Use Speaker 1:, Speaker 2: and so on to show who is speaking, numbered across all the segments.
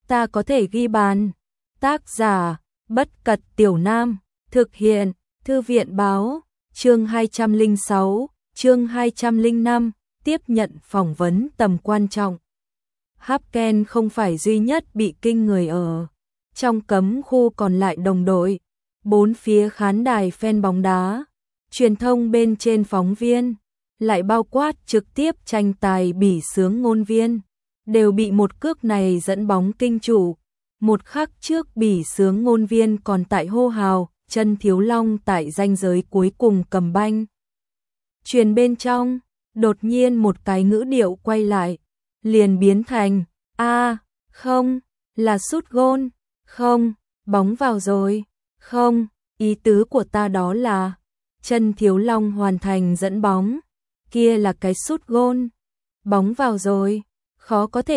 Speaker 1: ta có thể ghi bàn. Tác giả, Bất Cật Tiểu Nam, thực hiện, Thư viện báo, chương 206, chương 205, tiếp nhận phỏng vấn tầm quan trọng. Hapken không phải duy nhất bị kinh người ở. Trong cấm khu còn lại đồng đội, bốn phía khán đài fan bóng đá, truyền thông bên trên phóng viên, lại bao quát trực tiếp tranh tài bỉ xướng ngôn viên, đều bị một cước này dẫn bóng kinh chủ. Một khắc trước bỉ xướng ngôn viên còn tại hô hào, Chân Thiếu Long tại ranh giới cuối cùng cầm banh. Truyền bên trong, đột nhiên một cái ngữ điệu quay lại, liền biến thành, không, là sút gôn, không, bóng vào rồi, không, ý tứ của ta đó là, Chân Thiếu Long hoàn thành dẫn bóng, kia là cái sút gôn, bóng vào rồi, khó có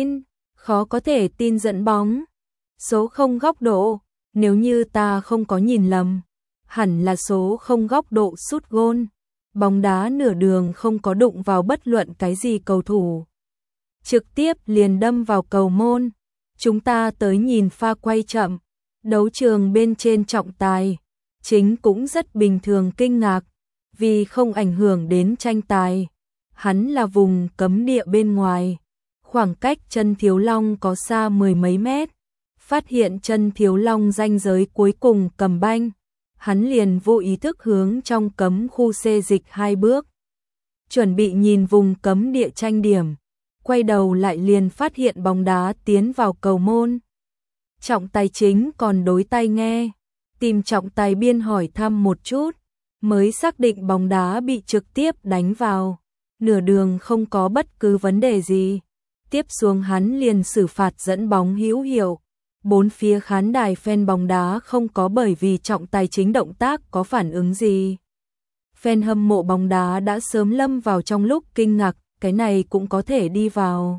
Speaker 1: thể tin dẫn bóng. Số 0 góc độ, nếu như ta không có nhìn lầm, hẳn là số 0 góc độ sút gôn. Bóng đá nửa đường không có đụng vào bất luận cái gì cầu thủ, trực tiếp liền đâm vào cầu môn. Chúng ta tới nhìn pha quay chậm, đấu trường bên trên trọng tài chính cũng rất bình thường kinh ngạc, vì không ảnh hưởng đến tranh tài. Hắn là vùng cấm địa bên ngoài, khoảng cách Chân Thiếu Long có xa mười mấy mét. Phát hiện Chân Thiếu Long ranh giới cuối cùng cầm banh, hắn liền vô ý thức hướng trong cấm khu xê dịch 2 bước, chuẩn bị nhìn vùng cấm địa tranh điểm, quay đầu lại liền phát hiện bóng đá tiến vào cầu môn. Trọng tài chính còn đối tai nghe, tìm trọng tài biên hỏi thăm một chút, mới xác định bóng đá bị trực tiếp đánh vào, nửa đường không có bất cứ vấn đề gì. Tiếp xuống hắn liền xử phạt dẫn bóng hữu hiệu. Bốn phía khán đài fan bóng đá không có bởi vì trọng tài chính động tác có phản ứng gì. Fan hâm mộ bóng đá đã sớm lâm vào trong lúc kinh ngạc, cái này cũng có thể đi vào.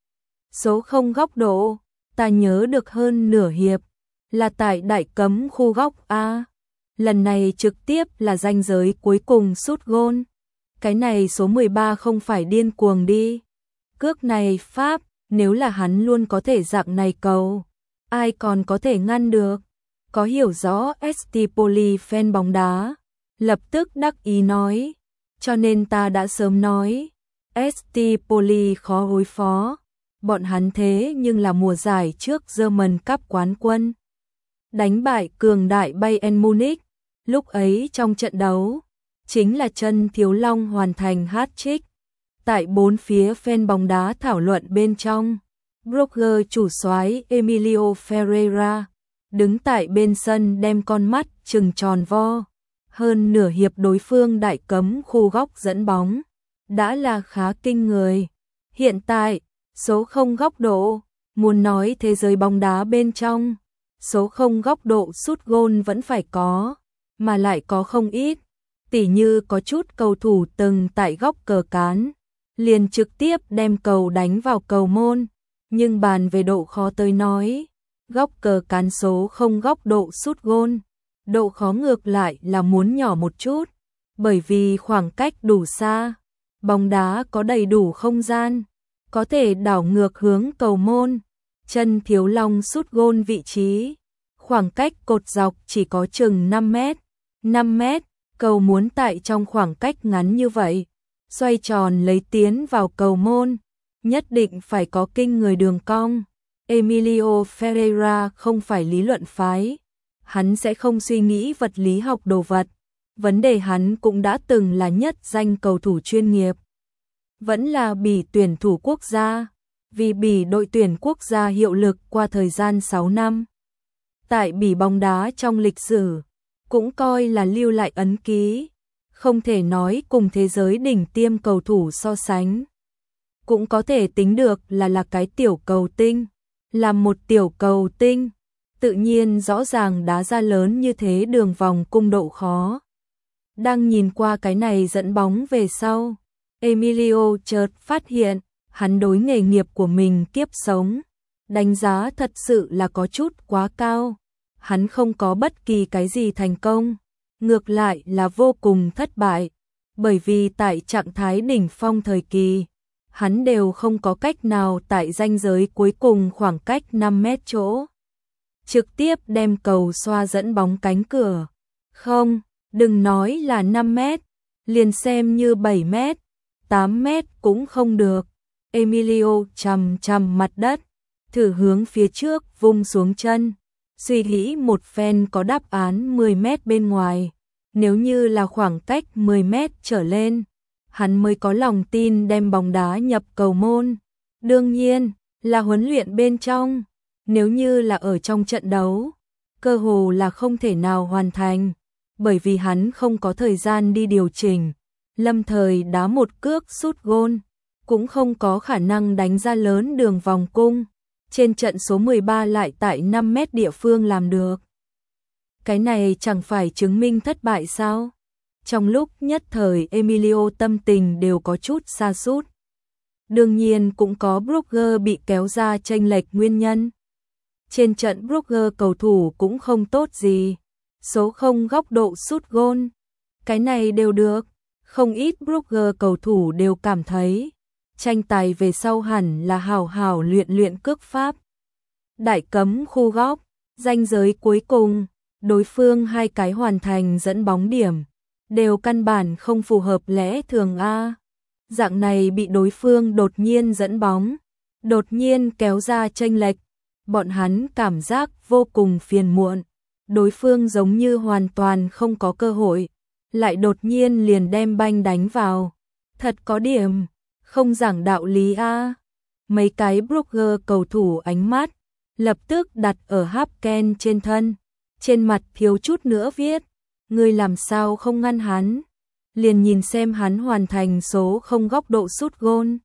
Speaker 1: Số 0 góc độ, ta nhớ được hơn nửa hiệp, là tại đại cấm khu góc A. Lần này trực tiếp là ranh giới cuối cùng sút gôn. Cái này số 13 không phải điên cuồng đi. Cước này Pháp, nếu là hắn luôn có thể dạng này cầu, ai còn có thể ngăn được. Có hiểu rõ Stipoli fan bóng đá, lập tức đắc ý nói, cho nên ta đã sớm nói, Stipoli khó đối phó, bọn hắn thế nhưng là mùa giải trước German Cup quán quân, đánh bại cường đại Bayern Munich. Lúc ấy trong trận đấu, chính là Chân Thiếu Long hoàn thành hat-trick. Tại bốn phía fan bóng đá thảo luận bên trong, blogger chủ soái Emilio Ferreira đứng tại bên sân đem con mắt trừng tròn vo. Hơn nửa hiệp đối phương đại cấm khu góc dẫn bóng, đã là khá kinh người. Hiện tại, số 0 góc độ, muốn nói thế giới bóng đá bên trong, số 0 góc độ sút gôn vẫn phải có, mà lại có không ít. Tỉ như có chút cầu thủ từng tại góc cờ cán, liền trực tiếp đem cầu đánh vào cầu môn. Nhưng bàn về độ khó tới nói, góc cờ cán số 0 góc độ sút gôn, độ khó ngược lại là muốn nhỏ một chút, bởi vì khoảng cách đủ xa, bóng đá có đầy đủ không gian, có thể đảo ngược hướng cầu môn. Chân Thiếu Long sút gôn vị trí, khoảng cách cột dọc chỉ có chừng 5 mét. 5 mét, cầu muốn tại trong khoảng cách ngắn như vậy, xoay tròn lấy tiến vào cầu môn, nhất định phải có kinh người đường cong. Emilio Ferreira không phải lý luận phái, hắn sẽ không suy nghĩ vật lý học đồ vật. Vấn đề hắn cũng đã từng là nhất danh cầu thủ chuyên nghiệp, vẫn là Bỉ tuyển thủ quốc gia, vì Bỉ đội tuyển quốc gia hiệu lực qua thời gian 6 năm. Tại Bỉ bóng đá trong lịch sử, cũng coi là lưu lại ấn ký, không thể nói cùng thế giới đỉnh tiêm cầu thủ so sánh. Cũng có thể tính được là cái tiểu cầu tinh, là một tiểu cầu tinh, tự nhiên rõ ràng đá ra lớn như thế đường vòng cung độ khó. Đang nhìn qua cái này dẫn bóng về sau, Emilio chợt phát hiện, hắn đối nghề nghiệp của mình kiếp sống, đánh giá thật sự là có chút quá cao. Hắn không có bất kỳ cái gì thành công, ngược lại là vô cùng thất bại, bởi vì tại trạng thái đỉnh phong thời kỳ, hắn đều không có cách nào tại ranh giới cuối cùng khoảng cách 5 mét chỗ trực tiếp đem cầu xoa dẫn bóng cánh cửa. Không, đừng nói là 5 mét, liền xem như 7 mét, 8 mét cũng không được. Emilio chằm chằm mặt đất, thử hướng phía trước vung xuống chân, suy nghĩ một phen có đáp án 10 mét bên ngoài. Nếu như là khoảng cách 10 mét trở lên, hắn mới có lòng tin đem bóng đá nhập cầu môn. Đương nhiên, là huấn luyện bên trong, nếu như là ở trong trận đấu, cơ hồ là không thể nào hoàn thành, bởi vì hắn không có thời gian đi điều chỉnh, lâm thời đá một cước sút gôn, cũng không có khả năng đánh ra lớn đường vòng cung. Trên trận số 13 lại tại 5 mét địa phương làm được. Cái này chẳng phải chứng minh thất bại sao? Trong lúc nhất thời Emilio tâm tình đều có chút sa sút. Đương nhiên cũng có Brugge bị kéo ra chênh lệch nguyên nhân. Trên trận Brugge cầu thủ cũng không tốt gì. Số 0 góc độ sút gôn. Cái này đều được. Không ít Brugge cầu thủ đều cảm thấy tranh tài về sau hẳn là hào hào luyện luyện cước pháp. Đại cấm khu góc, ranh giới cuối cùng, đối phương hai cái hoàn thành dẫn bóng điểm, đều căn bản không phù hợp lẽ thường a. Dạng này bị đối phương đột nhiên dẫn bóng, đột nhiên kéo ra chênh lệch, bọn hắn cảm giác vô cùng phiền muộn. Đối phương giống như hoàn toàn không có cơ hội, lại đột nhiên liền đem banh đánh vào. Thật có điểm, không giảng đạo lý a. Mấy cái Brugge cầu thủ ánh mắt lập tức đặt ở Hapken trên thân, trên mặt thiếu chút nữa viết, ngươi làm sao không ngăn hắn, liền nhìn xem hắn hoàn thành số 0 góc độ sút gôn.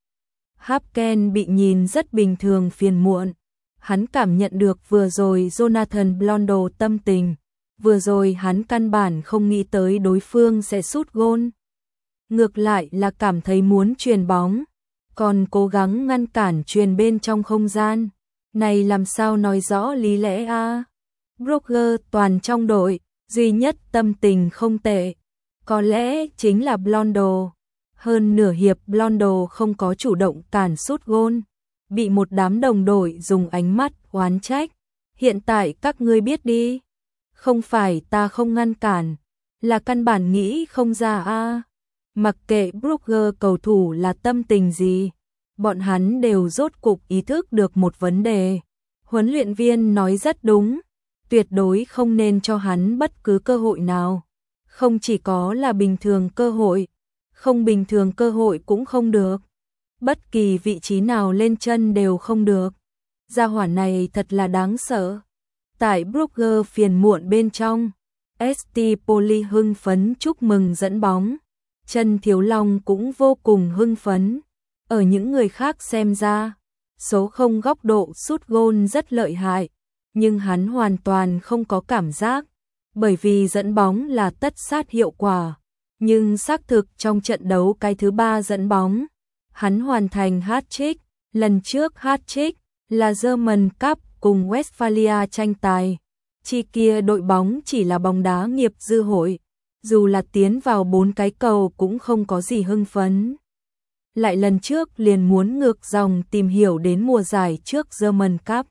Speaker 1: Hapken bị nhìn rất bình thường phiền muộn, hắn cảm nhận được vừa rồi Jonathan Blondo tâm tình, vừa rồi hắn căn bản không nghĩ tới đối phương sẽ sút gôn. Ngược lại là cảm thấy muốn chuyền bóng, còn cố gắng ngăn cản chuyền bên trong không gian. Này làm sao nói rõ lý lẽ a? Brugge toàn trong đội, duy nhất tâm tình không tệ, có lẽ chính là Blondo. Hơn nửa hiệp Blondo không có chủ động cản sút gôn, bị một đám đồng đội dùng ánh mắt oán trách. Hiện tại các ngươi biết đi, không phải ta không ngăn cản, là căn bản nghĩ không ra a. Mặc kệ Brugge cầu thủ là tâm tình gì, bọn hắn đều rốt cục ý thức được một vấn đề. Huấn luyện viên nói rất đúng, tuyệt đối không nên cho hắn bất cứ cơ hội nào. Không chỉ có là bình thường cơ hội, không bình thường cơ hội cũng không được. Bất kỳ vị trí nào lên chân đều không được. Gia hỏa này thật là đáng sợ. Tại Brugge phiền muộn bên trong, ST Poli hưng phấn chúc mừng dẫn bóng. Trần Thiếu Long cũng vô cùng hưng phấn. Ở những người khác xem ra, số 0 góc độ sút gôn rất lợi hại, nhưng hắn hoàn toàn không có cảm giác, bởi vì dẫn bóng là tất sát hiệu quả. Nhưng xác thực trong trận đấu cái thứ 3 dẫn bóng, hắn hoàn thành hat-trick, lần trước hat-trick là German Cup cùng Westphalia tranh tài. Chi kia đội bóng chỉ là bóng đá nghiệp dư hội, dù là tiến vào 4 cái cầu cũng không có gì hưng phấn. Lại lần trước liền muốn ngược dòng tìm hiểu đến mùa giải trước German Cup.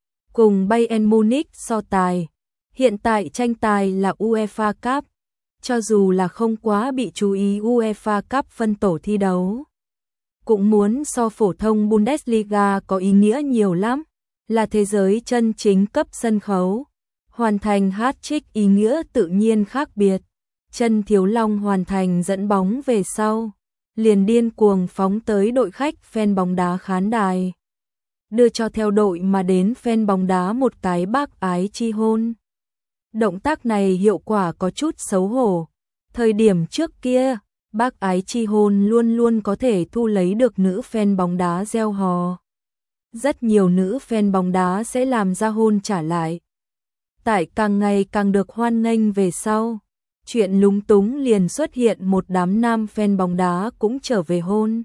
Speaker 1: Cùng Bayern Munich so tài, hiện tại tranh tài là UEFA Cup. Cho dù là không quá bị chú ý UEFA Cup phân tổ thi đấu, cũng muốn so phổ thông Bundesliga có ý nghĩa nhiều lắm, là thế giới chân chính cấp sân khấu. Hoàn thành hat-trick ý nghĩa tự nhiên khác biệt. Trần Thiếu Long hoàn thành dẫn bóng về sau, liền điên cuồng phóng tới đội khách fan bóng đá khán đài, đưa cho theo đội mà đến fan bóng đá một cái bác ái chi hôn. Động tác này hiệu quả có chút xấu hổ. Thời điểm trước kia, bác ái chi hôn luôn luôn có thể thu lấy được nữ fan bóng đá reo hò. Rất nhiều nữ fan bóng đá sẽ làm ra hôn trả lại. Tại càng ngày càng được hoan nghênh về sau, chuyện lúng túng liền xuất hiện, một đám nam fan bóng đá cũng trở về hôn.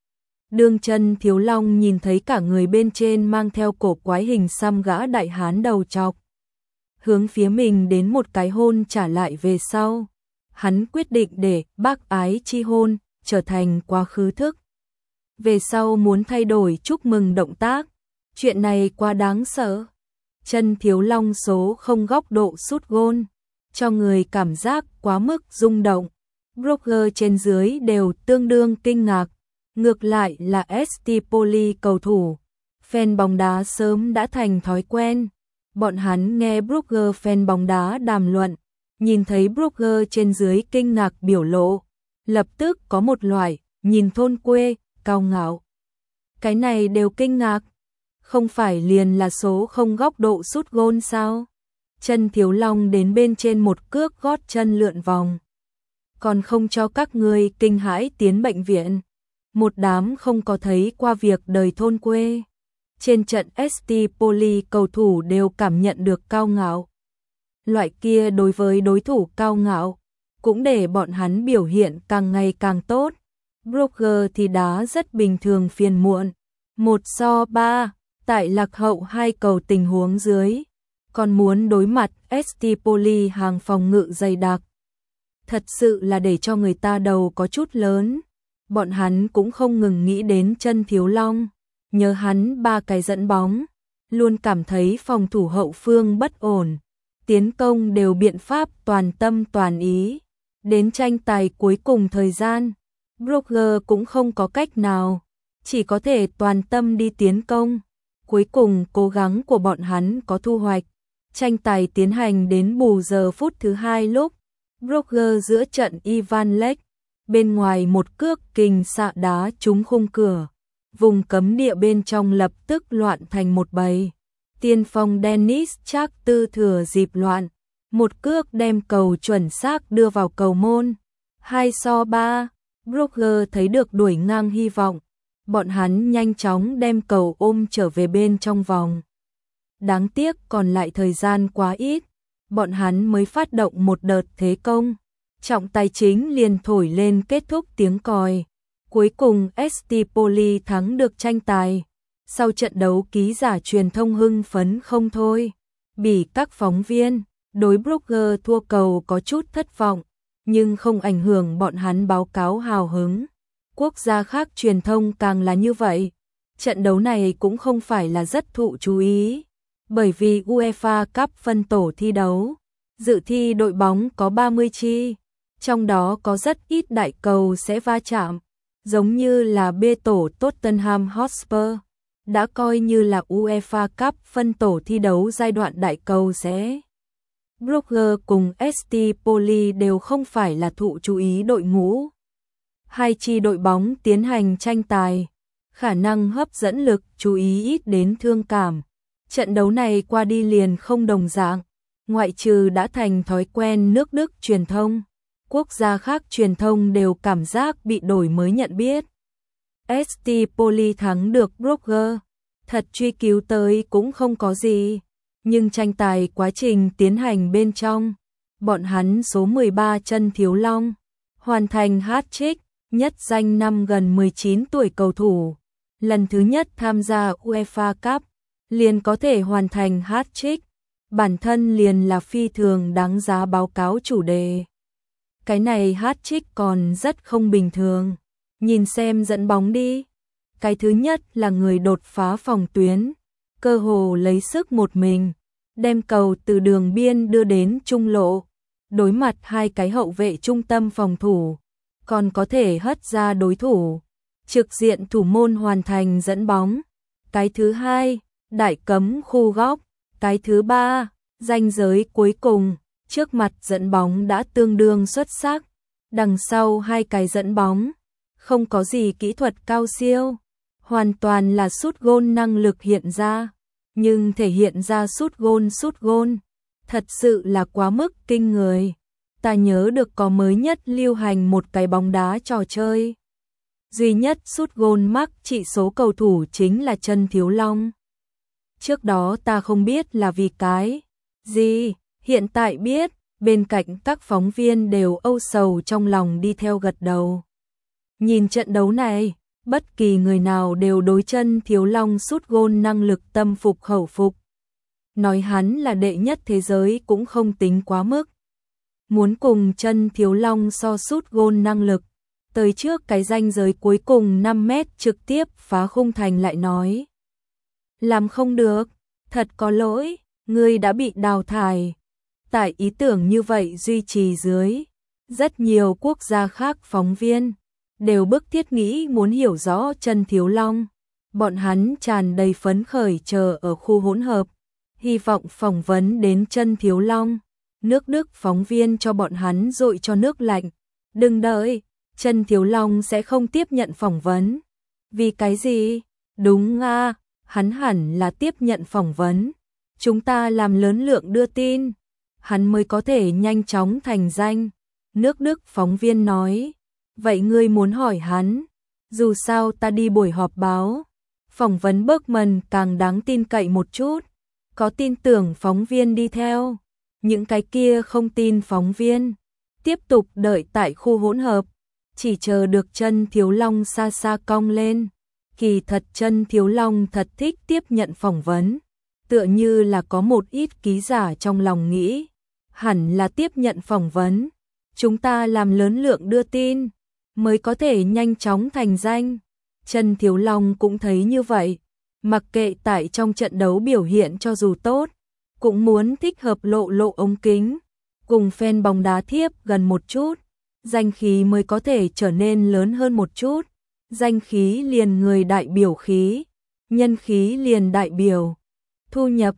Speaker 1: Đương Trần Thiếu Long nhìn thấy cả người bên trên mang theo cổ quái hình xăm gã đại hán đầu trọc, hướng phía mình đến một cái hôn trả lại về sau, hắn quyết định để bác ái chi hôn trở thành quá khứ thức. về sau muốn thay đổi chúc mừng động tác. Chuyện này quá đáng sợ. Chân Thiếu Long số không góc độ sút gôn, cho người cảm giác quá mức rung động. Blogger trên dưới đều tương đương kinh ngạc. Ngược lại là Stipoli cầu thủ, fan bóng đá sớm đã thành thói quen. Bọn hắn nghe blogger fan bóng đá đàm luận, nhìn thấy blogger trên dưới kinh ngạc biểu lộ, lập tức có một loại nhìn thôn quê, cao ngạo. Cái này đều kinh ngạc, không phải liền là số không góc độ sút gôn sao? Chân Thiếu Long đến bên trên một cước gót chân lượn vòng. Còn không cho các ngươi kinh hãi tiến bệnh viện. Một đám không có thấy qua việc đời thôn quê. Trên trận Stipoli cầu thủ đều cảm nhận được cao ngạo. Loại kia đối với đối thủ cao ngạo, cũng để bọn hắn biểu hiện càng ngày càng tốt. Blogger thì đá rất bình thường phiền muộn. 1-3, tại lạc hậu 2 cầu tình huống dưới. Còn muốn đối mặt Stipoli hàng phòng ngự dày đặc. Thật sự là để cho người ta đầu có chút lớn. Bọn hắn cũng không ngừng nghĩ đến Chân Thiếu Long. Nhớ hắn 3 cái dẫn bóng. Luôn cảm thấy phòng thủ hậu phương bất ổn. Tiến công đều biện pháp toàn tâm toàn ý. Đến tranh tài cuối cùng thời gian, Blogger cũng không có cách nào. Chỉ có thể toàn tâm đi tiến công. Cuối cùng cố gắng của bọn hắn có thu hoạch. Tranh tài tiến hành đến bù giờ phút thứ 2 lúc. Blogger giữa trận Ivan Lech. Bên ngoài một cước kình xạ đá trúng khung cửa. Vùng cấm địa bên trong lập tức loạn thành một bầy. Tiên phong Dennis Chắc tư thừa dịp loạn. Một cước đem cầu chuẩn xác đưa vào cầu môn. 2-3. Blogger thấy được đuổi ngang hy vọng. Bọn hắn nhanh chóng đem cầu ôm trở về bên trong vòng. Đáng tiếc còn lại thời gian quá ít. Bọn hắn mới phát động một đợt thế công. Trọng tài chính liền thổi lên kết thúc tiếng còi. Cuối cùng Stipoli thắng được tranh tài. Sau trận đấu ký giả truyền thông hưng phấn không thôi. Bỉ các phóng viên, đối blogger thua cầu có chút thất vọng, nhưng không ảnh hưởng bọn hắn báo cáo hào hứng. Quốc gia khác truyền thông càng là như vậy. Trận đấu này cũng không phải là rất thụ chú ý, bởi vì UEFA Cup phân tổ thi đấu, dự thi đội bóng có 30 chi, trong đó có rất ít đại cầu sẽ va chạm, giống như là B tổ Tottenham Hotspur, đã coi như là UEFA Cup phân tổ thi đấu giai đoạn đại cầu sẽ. Blogger cùng Stipoli đều không phải là thụ chú ý đội ngũ. Hai chi đội bóng tiến hành tranh tài, khả năng hấp dẫn lực chú ý ít đến thương cảm. Trận đấu này qua đi liền không đồng dạng, ngoại trừ đã thành thói quen nước Đức truyền thông, quốc gia khác truyền thông đều cảm giác bị đổi mới nhận biết. Stipoli thắng được Blogger, thật truy cứu tới cũng không có gì, nhưng tranh tài quá trình tiến hành bên trong, bọn hắn số 13 Chân Thiếu Long hoàn thành hat-trick, nhất danh năm gần 19 tuổi cầu thủ, lần thứ nhất tham gia UEFA Cup, liền có thể hoàn thành hat-trick, bản thân liền là phi thường đáng giá báo cáo chủ đề. Cái này hat-trick còn rất không bình thường, nhìn xem dẫn bóng đi. Cái thứ nhất là người đột phá phòng tuyến, cơ hồ lấy sức một mình, đem cầu từ đường biên đưa đến trung lộ, đối mặt hai cái hậu vệ trung tâm phòng thủ, còn có thể hất ra đối thủ, trực diện thủ môn hoàn thành dẫn bóng. Cái thứ hai, đại cấm khu góc. Cái thứ ba, ranh giới cuối cùng, trước mặt dẫn bóng đã tương đương xuất sắc, đằng sau hai cái dẫn bóng, không có gì kỹ thuật cao siêu, hoàn toàn là sút gôn năng lực hiện ra, nhưng thể hiện ra sút gôn, thật sự là quá mức kinh người. Ta nhớ được có mới nhất lưu hành một cái bóng đá trò chơi. Duy nhất sút gôn mắc trị số cầu thủ chính là Chân Thiếu Long. Trước đó ta không biết là vì cái gì, hiện tại biết, bên cạnh các phóng viên đều âu sầu trong lòng đi theo gật đầu. Nhìn trận đấu này, bất kỳ người nào đều đối Chân Thiếu Long sút gôn năng lực tâm phục khẩu phục. Nói hắn là đệ nhất thế giới cũng không tính quá mức. Muốn cùng Chân Thiếu Long so sút gôn năng lực, tới trước cái ranh giới cuối cùng 5 mét trực tiếp phá khung thành lại nói. Làm không được, thật có lỗi, ngươi đã bị đào thải. Tại ý tưởng như vậy duy trì dưới, rất nhiều quốc gia khác phóng viên đều bức thiết nghĩ muốn hiểu rõ Trần Thiếu Long. Bọn hắn tràn đầy phấn khởi chờ ở khu hỗn hợp, hy vọng phỏng vấn đến Trần Thiếu Long. Nước Đức phóng viên cho bọn hắn dội cho nước lạnh. Đừng đợi, Trần Thiếu Long sẽ không tiếp nhận phỏng vấn. Vì cái gì? Đúng à, hắn hẳn là tiếp nhận phỏng vấn. Chúng ta làm lớn lượng đưa tin, hắn mới có thể nhanh chóng thành danh. Nước Đức phóng viên nói, vậy ngươi muốn hỏi hắn? Dù sao ta đi buổi họp báo, phỏng vấn Bergman càng đáng tin cậy một chút. Có tin tưởng phóng viên đi theo, những cái kia không tin phóng viên tiếp tục đợi tại khu hỗn hợp, chỉ chờ được Trần Thiếu Long xa xa cong lên. Kỳ thật Trần Thiếu Long thật thích tiếp nhận phỏng vấn, tựa như là có một ít ký giả trong lòng nghĩ, hẳn là tiếp nhận phỏng vấn, chúng ta làm lớn lượng đưa tin, mới có thể nhanh chóng thành danh. Trần Thiếu Long cũng thấy như vậy, mặc kệ tại trong trận đấu biểu hiện cho dù tốt, cũng muốn thích hợp lộ ống kính, cùng fan bóng đá thiếp gần một chút, danh khí mới có thể trở nên lớn hơn một chút. Danh khí liền người đại biểu khí, nhân khí liền đại biểu thu nhập.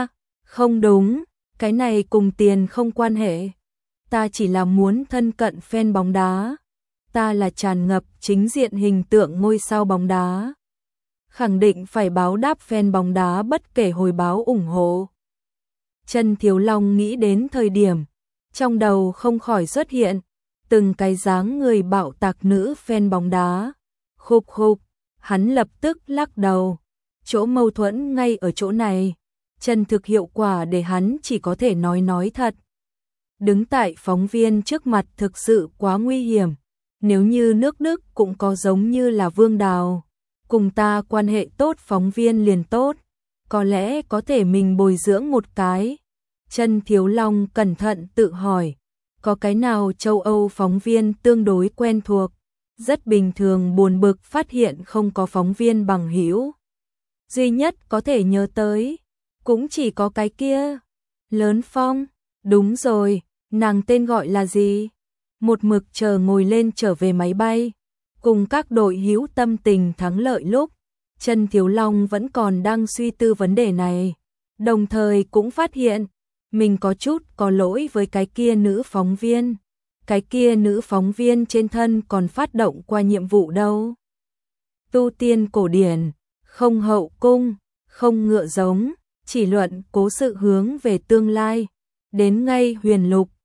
Speaker 1: Không đúng, cái này cùng tiền không quan hệ. Ta chỉ là muốn thân cận fan bóng đá. Ta là tràn ngập chính diện hình tượng ngôi sao bóng đá. Khẳng định phải báo đáp fan bóng đá bất kể hồi báo ủng hộ. Trần Thiếu Long nghĩ đến thời điểm, trong đầu không khỏi xuất hiện từng cái dáng người bạo tạc nữ fan bóng đá. Khục khục, hắn lập tức lắc đầu. Chỗ mâu thuẫn ngay ở chỗ này. Chân thực hiệu quả để hắn chỉ có thể nói thật. Đứng tại phóng viên trước mặt thực sự quá nguy hiểm. Nếu như nước Đức cũng có giống như là Vương Đào, cùng ta quan hệ tốt phóng viên liền tốt, có lẽ có thể mình bồi dưỡng một cái. Trần Thiếu Long cẩn thận tự hỏi, có cái nào châu Âu phóng viên tương đối quen thuộc? Rất bình thường buồn bực phát hiện không có phóng viên bằng hữu. Duy nhất có thể nhớ tới, cũng chỉ có cái kia. Lớn Phong, đúng rồi, nàng tên gọi là gì? Một mực chờ ngồi lên trở về máy bay, cùng các đội hữu tâm tình thắng lợi lúc, Trần Thiếu Long vẫn còn đang suy tư vấn đề này. Đồng thời cũng phát hiện, mình có chút có lỗi với cái kia nữ phóng viên. Cái kia nữ phóng viên trên thân còn phát động qua nhiệm vụ đâu. Tu tiên cổ điển, không hậu cung, không ngựa giống, chỉ luận cố sự hướng về tương lai. Đến ngay huyền lục,